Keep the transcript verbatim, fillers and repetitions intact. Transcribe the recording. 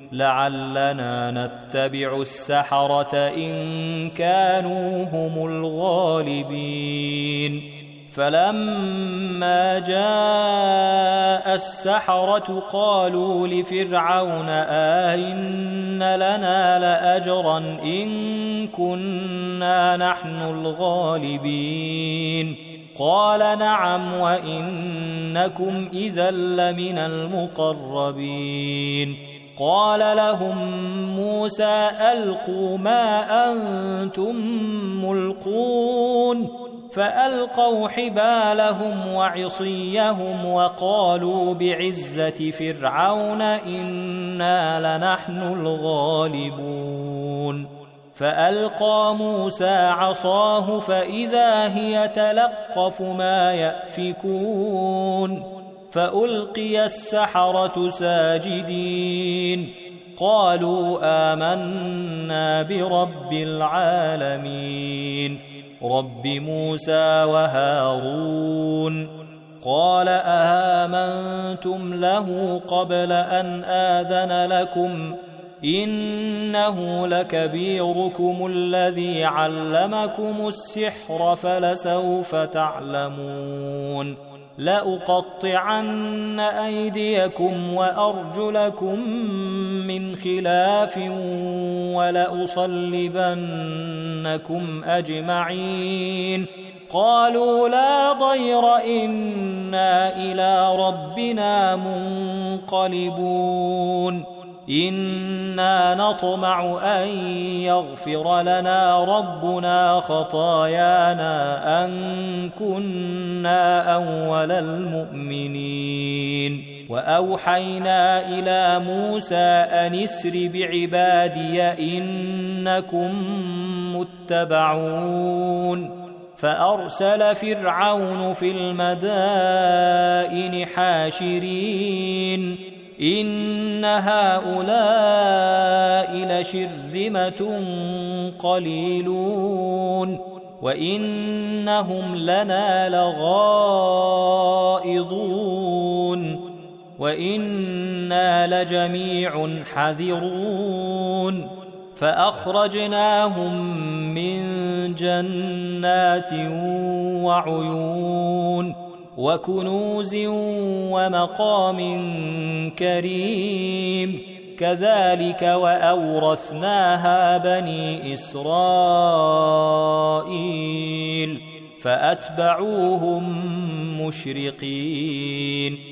لعلنا نتبع السحرة إن كانوا هم الغالبين. فلما جاء السحرة قالوا لفرعون أئن لنا لأجرا إن كنا نحن الغالبين؟ قال نعم وإنكم إذا لمن المقربين. قال لهم موسى ألقوا ما أنتم ملقون، فألقوا حبالهم وعصيهم وقالوا بعزة فرعون إنا لنحن الغالبون. فألقى موسى عصاه فإذا هي تلقف ما يأفكون، فألقي السحرة ساجدين قالوا آمنا برب العالمين رب موسى وهارون. قال آمنتم له قبل أن آذن لكم إنه لكبيركم الذي علمكم السحر فلسوف تعلمون لأقطعن أيديكم وأرجلكم من خلاف ولأصلبنكم أجمعين. قالوا لا ضير إنا إلى ربنا منقلبون إنا نطمع أن يغفر لنا ربنا خطايانا أن كنا أول المؤمنين. وأوحينا إلى موسى أن اسر بعبادي إنكم متبعون. فأرسل فرعون في المدائن حاشرين إن هؤلاء لشرذمة قليلون وإنهم لنا لغائظون وإنا لجميع حذرون. فأخرجناهم من جنات وعيون وكنوز ومقام كريم كذلك وأورثناها بني إسرائيل فأتبعوهم مشرقين.